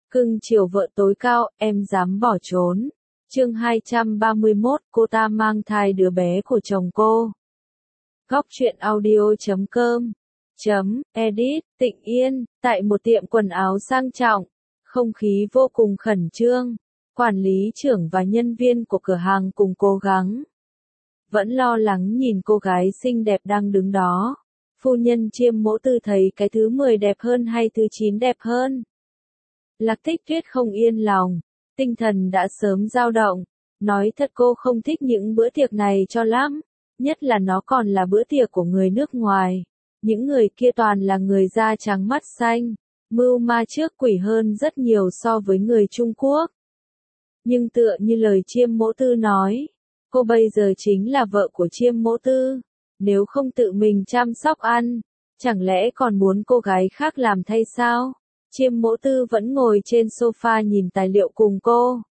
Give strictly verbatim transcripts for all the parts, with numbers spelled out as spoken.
Cưng chiều vợ tối cao, em dám bỏ trốn. Chương hai trăm ba mươi mốt, cô ta mang thai đứa bé của chồng cô. Góc truyện audio chấm com chấm edit. Tịnh Yên, tại một tiệm quần áo sang trọng, không khí vô cùng khẩn trương. Quản lý trưởng và nhân viên của cửa hàng cùng cố gắng, vẫn lo lắng nhìn cô gái xinh đẹp đang đứng đó. Phu nhân Chiêm Mỗ Tư thấy cái thứ mười đẹp hơn hay thứ chín đẹp hơn? Lạc Tích Tuyết không yên lòng, tinh thần đã sớm dao động. Nói thật cô không thích những bữa tiệc này cho lắm, nhất là nó còn là bữa tiệc của người nước ngoài. Những người kia toàn là người da trắng mắt xanh, mưu ma trước quỷ hơn rất nhiều so với người Trung Quốc. Nhưng tựa như lời Chiêm Mỗ Tư nói, cô bây giờ chính là vợ của Chiêm Mỗ Tư. Nếu không tự mình chăm sóc ăn, chẳng lẽ còn muốn cô gái khác làm thay sao? Chiêm Mỗ Tư vẫn ngồi trên sofa nhìn tài liệu cùng cô.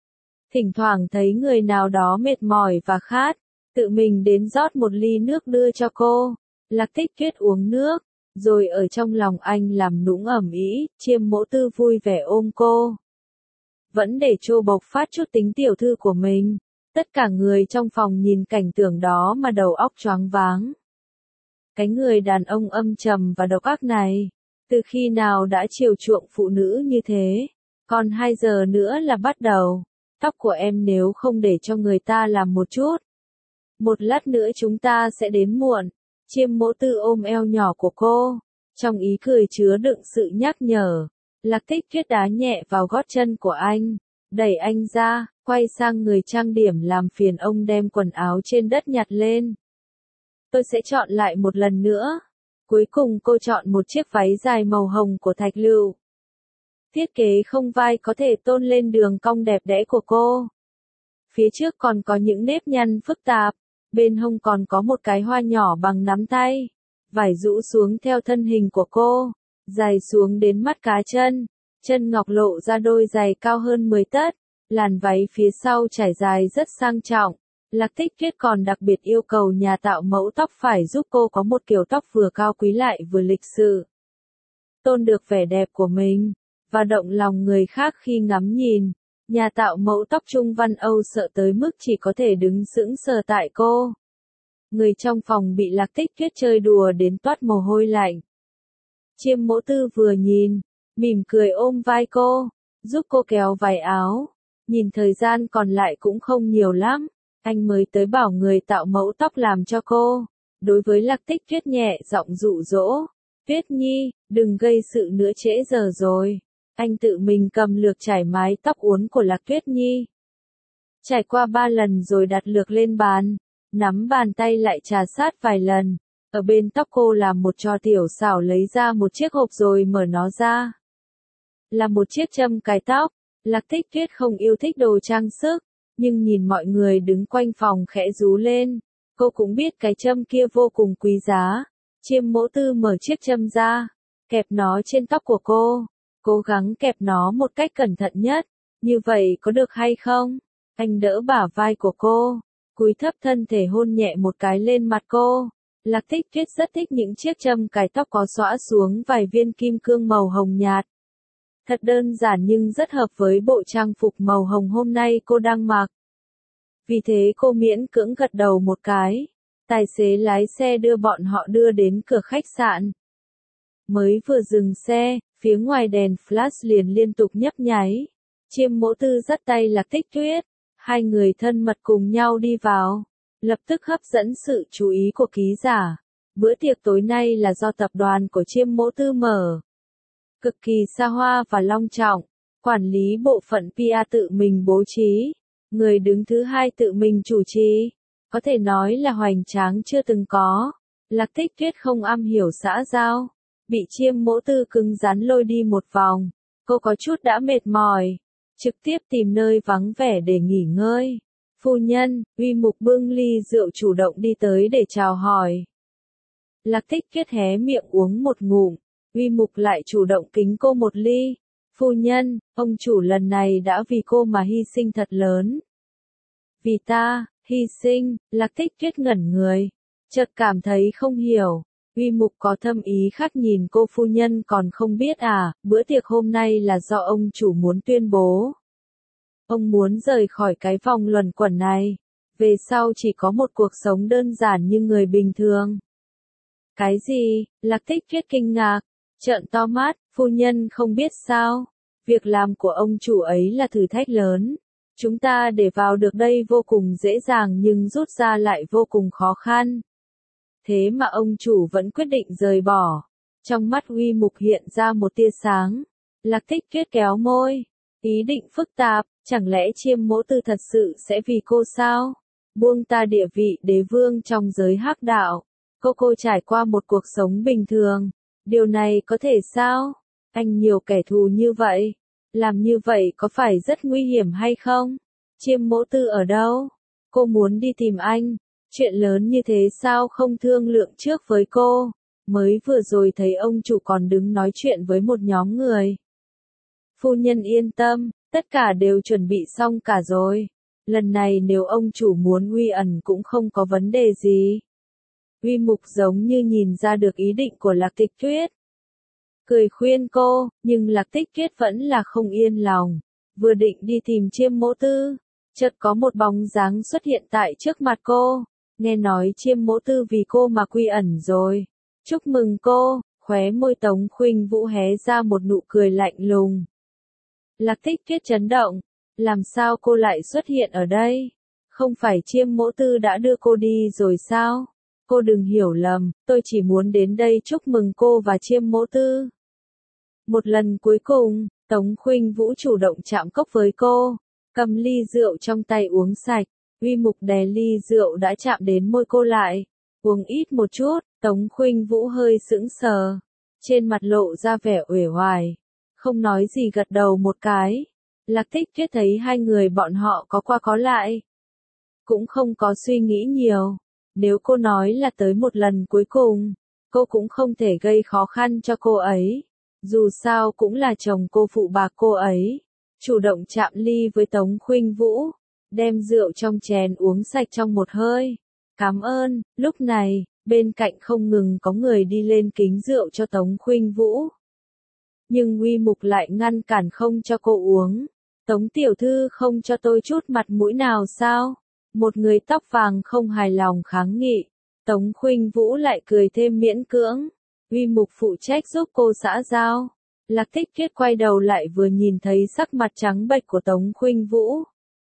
Thỉnh thoảng thấy người nào đó mệt mỏi và khát, tự mình đến rót một ly nước đưa cho cô. Lạc Tích Tuyết uống nước, rồi ở trong lòng anh làm nũng ầm ĩ. Chiêm Mỗ Tư vui vẻ ôm cô, vẫn để trô bộc phát chút tính tiểu thư của mình. Tất cả người trong phòng nhìn cảnh tượng đó mà đầu óc choáng váng. Cái người đàn ông âm trầm và độc ác này, từ khi nào đã chiều chuộng phụ nữ như thế? Còn hai giờ nữa là bắt đầu. Tóc của em nếu không để cho người ta làm một chút, một lát nữa chúng ta sẽ đến muộn. Chiêm Mỗ Tư ôm eo nhỏ của cô, trong ý cười chứa đựng sự nhắc nhở. Lạc Tích Tuyết đá nhẹ vào gót chân của anh, đẩy anh ra, quay sang người trang điểm làm phiền ông đem quần áo trên đất nhặt lên. Tôi sẽ chọn lại một lần nữa. Cuối cùng cô chọn một chiếc váy dài màu hồng của thạch lựu. Thiết kế không vai có thể tôn lên đường cong đẹp đẽ của cô. Phía trước còn có những nếp nhăn phức tạp, bên hông còn có một cái hoa nhỏ bằng nắm tay. Vải rũ xuống theo thân hình của cô, dài xuống đến mắt cá chân, chân ngọc lộ ra đôi giày cao hơn mười tấc, làn váy phía sau trải dài rất sang trọng. Lạc Tích Tuyết còn đặc biệt yêu cầu nhà tạo mẫu tóc phải giúp cô có một kiểu tóc vừa cao quý lại vừa lịch sự, tôn được vẻ đẹp của mình, và động lòng người khác khi ngắm nhìn. Nhà tạo mẫu tóc Trung Văn Âu sợ tới mức chỉ có thể đứng sững sờ tại cô. Người trong phòng bị Lạc Tích Tuyết chơi đùa đến toát mồ hôi lạnh. Chiêm Mỗ Tư vừa nhìn, mỉm cười ôm vai cô, giúp cô kéo váy áo. Nhìn thời gian còn lại cũng không nhiều lắm, anh mới tới bảo người tạo mẫu tóc làm cho cô. Đối với Lạc Tích Tuyết nhẹ giọng dụ dỗ, Tuyết Nhi, đừng gây sự nữa trễ giờ rồi. Anh tự mình cầm lược trải mái tóc uốn của Lạc Tuyết Nhi. Trải qua ba lần rồi đặt lược lên bàn, nắm bàn tay lại trà sát vài lần. Ở bên tóc cô làm một trò tiểu xảo lấy ra một chiếc hộp rồi mở nó ra. Là một chiếc châm cài tóc. Lạc Tích Tuyết không yêu thích đồ trang sức, nhưng nhìn mọi người đứng quanh phòng khẽ rú lên, cô cũng biết cái châm kia vô cùng quý giá. Chiêm Mỗ Tư mở chiếc châm ra, kẹp nó trên tóc của cô, cố gắng kẹp nó một cách cẩn thận nhất. Như vậy có được hay không? Anh đỡ bả vai của cô, cúi thấp thân thể hôn nhẹ một cái lên mặt cô. Lạc Tích Tuyết rất thích những chiếc châm cài tóc có xõa xuống vài viên kim cương màu hồng nhạt. Thật đơn giản nhưng rất hợp với bộ trang phục màu hồng hôm nay cô đang mặc. Vì thế cô miễn cưỡng gật đầu một cái. Tài xế lái xe đưa bọn họ đưa đến cửa khách sạn. Mới vừa dừng xe, phía ngoài đèn flash liền liên tục nhấp nháy. Chiêm Mỗ Tư dắt tay Lạc Tích Tuyết, hai người thân mật cùng nhau đi vào, lập tức hấp dẫn sự chú ý của ký giả. Bữa tiệc tối nay là do tập đoàn của Chiêm Mỗ Tư mở, cực kỳ xa hoa và long trọng. Quản lý bộ phận pê e tự mình bố trí, người đứng thứ hai tự mình chủ trì, có thể nói là hoành tráng chưa từng có. Lạc Tích Tuyết không am hiểu xã giao, bị Chiêm Mỗ Tư cứng rắn lôi đi một vòng, cô có chút đã mệt mỏi, trực tiếp tìm nơi vắng vẻ để nghỉ ngơi. Phu nhân, Uy Mục bưng ly rượu chủ động đi tới để chào hỏi. Lạc Tích Tuyết hé miệng uống một ngụm, Uy Mục lại chủ động kính cô một ly. Phu nhân, ông chủ lần này đã vì cô mà hy sinh thật lớn. Vì ta, hy sinh? Lạc Tích Tuyết ngẩn người, chợt cảm thấy không hiểu. Uy Mục có thâm ý khác nhìn cô phu nhân còn không biết à, bữa tiệc hôm nay là do ông chủ muốn tuyên bố. Ông muốn rời khỏi cái vòng luẩn quẩn này. Về sau chỉ có một cuộc sống đơn giản như người bình thường. Cái gì? Lạc Tích Tuyết kinh ngạc, trợn to mắt, phu nhân không biết sao. Việc làm của ông chủ ấy là thử thách lớn. Chúng ta để vào được đây vô cùng dễ dàng nhưng rút ra lại vô cùng khó khăn. Thế mà ông chủ vẫn quyết định rời bỏ. Trong mắt Uy Mục hiện ra một tia sáng. Lạc Tích Tuyết kéo môi. Ý định phức tạp, chẳng lẽ Chiêm Mỗ Tư thật sự sẽ vì cô sao? Buông ta địa vị đế vương trong giới hắc đạo. Cô cô trải qua một cuộc sống bình thường. Điều này có thể sao? Anh nhiều kẻ thù như vậy. Làm như vậy có phải rất nguy hiểm hay không? Chiêm Mỗ Tư ở đâu? Cô muốn đi tìm anh. Chuyện lớn như thế sao không thương lượng trước với cô? Mới vừa rồi thấy ông chủ còn đứng nói chuyện với một nhóm người. Phu nhân yên tâm, tất cả đều chuẩn bị xong cả rồi. Lần này nếu ông chủ muốn Uy ẩn cũng không có vấn đề gì. Uy Mục giống như nhìn ra được ý định của Lạc Tích Tuyết. Cười khuyên cô, nhưng Lạc Tích Tuyết vẫn là không yên lòng. Vừa định đi tìm Chiêm Mỗ Tư, chợt có một bóng dáng xuất hiện tại trước mặt cô. Nghe nói Chiêm Mỗ Tư vì cô mà quy ẩn rồi. Chúc mừng cô, khóe môi Tống Khuynh Vũ hé ra một nụ cười lạnh lùng. Lạc Tích Tuyết chấn động, làm sao cô lại xuất hiện ở đây? Không phải Chiêm Mỗ Tư đã đưa cô đi rồi sao? Cô đừng hiểu lầm, tôi chỉ muốn đến đây chúc mừng cô và Chiêm Mỗ Tư. Một lần cuối cùng, Tống Khuynh Vũ chủ động chạm cốc với cô, cầm ly rượu trong tay uống sạch. Uy Mục đè ly rượu đã chạm đến môi cô lại, uống ít một chút. Tống Khuynh Vũ hơi sững sờ, trên mặt lộ ra vẻ uể oải, không nói gì gật đầu một cái. Lạc Tích Tuyết thấy hai người bọn họ có qua có lại, cũng không có suy nghĩ nhiều. Nếu cô nói là tới một lần cuối cùng, cô cũng không thể gây khó khăn cho cô ấy. Dù sao cũng là chồng cô phụ bạc cô ấy. Chủ động chạm ly với Tống Khuynh Vũ, đem rượu trong chén uống sạch trong một hơi. Cảm ơn. Lúc này, bên cạnh không ngừng có người đi lên kính rượu cho Tống Khuynh Vũ. Nhưng Uy Mục lại ngăn cản không cho cô uống. Tống tiểu thư không cho tôi chút mặt mũi nào sao? Một người tóc vàng không hài lòng kháng nghị. Tống Khuynh Vũ lại cười thêm miễn cưỡng. Uy Mục phụ trách giúp cô xã giao. Lạc Tích Tuyết quay đầu lại vừa nhìn thấy sắc mặt trắng bệch của Tống Khuynh Vũ.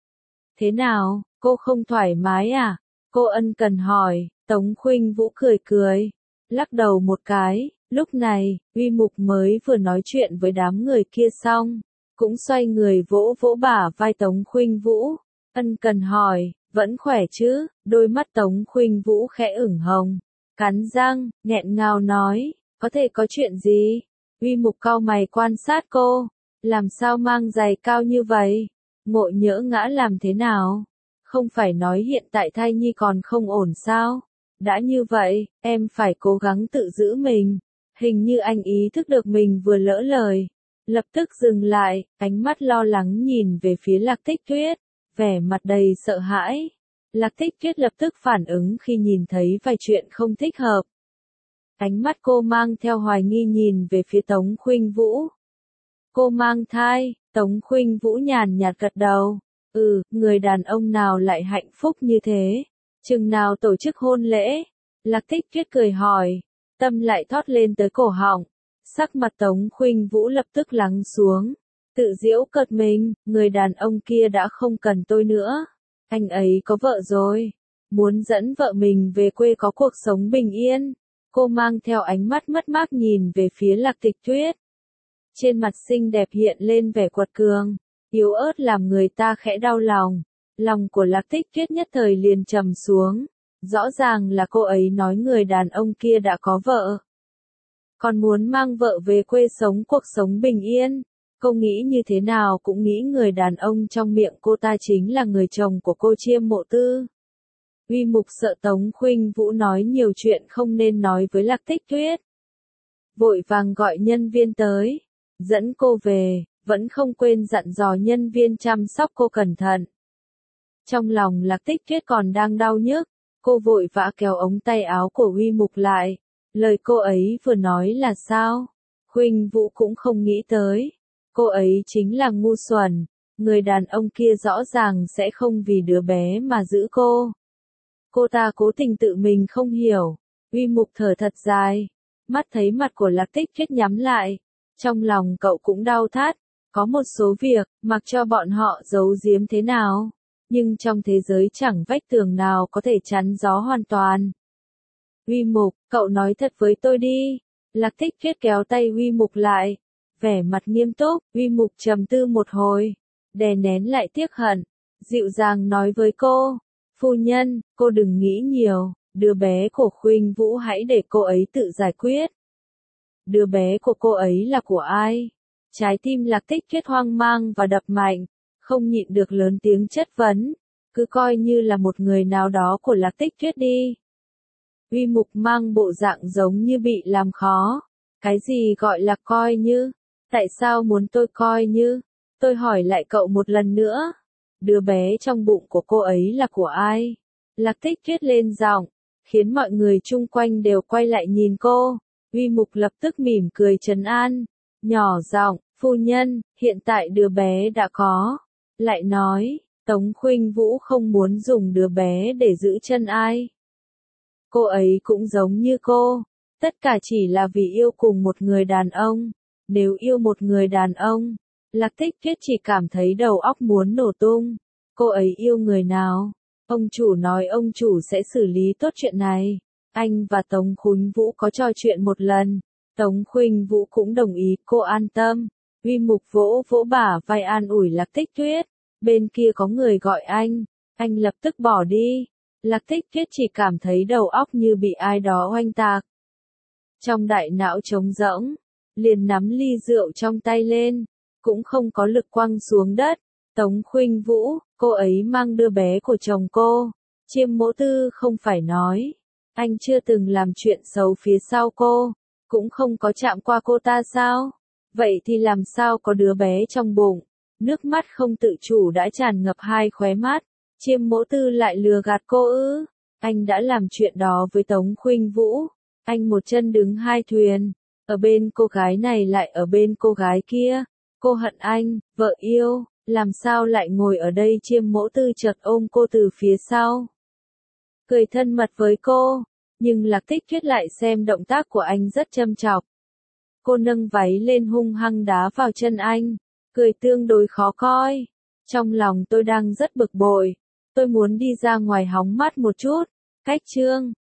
Thế nào, cô không thoải mái à? Cô ân cần hỏi. Tống Khuynh Vũ cười cười, lắc đầu một cái. Lúc này, Uy Mục mới vừa nói chuyện với đám người kia xong, cũng xoay người vỗ vỗ bả vai Tống Khuynh Vũ, ân cần hỏi, vẫn khỏe chứ? Đôi mắt Tống Khuynh Vũ khẽ ửng hồng, cắn răng, nghẹn ngào nói, có thể có chuyện gì? Uy Mục cau mày quan sát cô, làm sao mang giày cao như vậy? Ngộ nhỡ ngã làm thế nào? Không phải nói hiện tại thai nhi còn không ổn sao? Đã như vậy, em phải cố gắng tự giữ mình. Hình như anh ý thức được mình vừa lỡ lời. Lập tức dừng lại, ánh mắt lo lắng nhìn về phía Lạc Tích Tuyết, vẻ mặt đầy sợ hãi. Lạc Tích Tuyết lập tức phản ứng khi nhìn thấy vài chuyện không thích hợp. Ánh mắt cô mang theo hoài nghi nhìn về phía Tống Khuynh Vũ. Cô mang thai, Tống Khuynh Vũ nhàn nhạt gật đầu. Ừ, người đàn ông nào lại hạnh phúc như thế? Chừng nào tổ chức hôn lễ? Lạc Tích Tuyết cười hỏi, tâm lại thoát lên tới cổ họng. Sắc mặt Tống Khuynh Vũ lập tức lắng xuống. Tự giễu cợt mình, người đàn ông kia đã không cần tôi nữa. Anh ấy có vợ rồi. Muốn dẫn vợ mình về quê có cuộc sống bình yên. Cô mang theo ánh mắt mất mát nhìn về phía Lạc Tích Tuyết. Trên mặt xinh đẹp hiện lên vẻ quật cường, yếu ớt làm người ta khẽ đau lòng. Lòng của Lạc Tích Tuyết nhất thời liền trầm xuống. Rõ ràng là cô ấy nói người đàn ông kia đã có vợ. Còn muốn mang vợ về quê sống cuộc sống bình yên. Cô nghĩ như thế nào cũng nghĩ người đàn ông trong miệng cô ta chính là người chồng của cô Chiêm Mộ Tư. Uy Mục sợ Tống Khuynh Vũ nói nhiều chuyện không nên nói với Lạc Tích Tuyết. Vội vàng gọi nhân viên tới, dẫn cô về, vẫn không quên dặn dò nhân viên chăm sóc cô cẩn thận. Trong lòng Lạc Tích Tuyết còn đang đau nhức, cô vội vã kéo ống tay áo của Uy Mục lại, Lời cô ấy vừa nói là sao? Khuynh Vũ cũng không nghĩ tới. Cô ấy chính là ngu xuẩn. Người đàn ông kia rõ ràng sẽ không vì đứa bé mà giữ cô. Cô ta cố tình tự mình không hiểu. Uy Mục thở thật dài. Mắt thấy mặt của Lạc Tích Tuyết nhắm lại. Trong lòng cậu cũng đau thắt. Có một số việc, mặc cho bọn họ giấu giếm thế nào. Nhưng trong thế giới chẳng vách tường nào có thể chắn gió hoàn toàn. Uy Mục, cậu nói thật với tôi đi. Lạc Tích Tuyết kéo tay Uy Mục lại. Vẻ mặt nghiêm túc, Uy Mục trầm tư một hồi. Đè nén lại tiếc hận. Dịu dàng nói với cô. Phu nhân, cô đừng nghĩ nhiều. Đứa bé của Khuynh Vũ hãy để cô ấy tự giải quyết. Đứa bé của cô ấy là của ai? Trái tim Lạc Tích Tuyết hoang mang và đập mạnh. Không nhịn được lớn tiếng chất vấn. Cứ coi như là một người nào đó của Lạc Tích Tuyết đi. Uy Mục mang bộ dạng giống như bị làm khó. Cái gì gọi là coi như? Tại sao muốn tôi coi như? Tôi hỏi lại cậu một lần nữa. Đứa bé trong bụng của cô ấy là của ai? Lạc Tích Tuyết lên giọng, khiến mọi người chung quanh đều quay lại nhìn cô. Uy Mục lập tức mỉm cười trấn an. Nhỏ giọng, phu nhân, hiện tại đứa bé đã có. Lại nói, Tống Khuynh Vũ không muốn dùng đứa bé để giữ chân ai. Cô ấy cũng giống như cô. Tất cả chỉ là vì yêu cùng một người đàn ông. Nếu yêu một người đàn ông, Lạc Tích Tuyết chỉ cảm thấy đầu óc muốn nổ tung. Cô ấy yêu người nào? Ông chủ nói ông chủ sẽ xử lý tốt chuyện này. Anh và Tống Khuynh Vũ có trò chuyện một lần. Tống Khuynh Vũ cũng đồng ý, cô an tâm. Uy Mục vỗ vỗ bả vai an ủi Lạc Tích Tuyết. Bên kia có người gọi anh. Anh lập tức bỏ đi. Lạc Tích Tuyết chỉ cảm thấy đầu óc như bị ai đó oanh tạc. Trong đại não trống rỗng, liền nắm ly rượu trong tay lên, cũng không có lực quăng xuống đất. Tống Khuynh Vũ, cô ấy mang đứa bé của chồng cô. Chiêm Mỗ Tư không phải nói, anh chưa từng làm chuyện xấu phía sau cô, cũng không có chạm qua cô ta sao? Vậy thì làm sao có đứa bé trong bụng? Nước mắt không tự chủ đã tràn ngập hai khóe mắt. Chiêm Mỗ Tư lại lừa gạt cô ư? Anh đã làm chuyện đó với Tống Khuynh Vũ. Anh một chân đứng hai thuyền. Ở bên cô gái này lại ở bên cô gái kia. Cô hận anh, vợ yêu, làm sao lại ngồi ở đây? Chiêm Mỗ Tư chợt ôm cô từ phía sau. Cười thân mật với cô. Nhưng Lạc Tích Tuyết lại xem động tác của anh rất châm chọc. Cô nâng váy lên hung hăng đá vào chân anh. Cười tương đối khó coi. Trong lòng tôi đang rất bực bội. Tôi muốn đi ra ngoài hóng mát một chút. Cách chương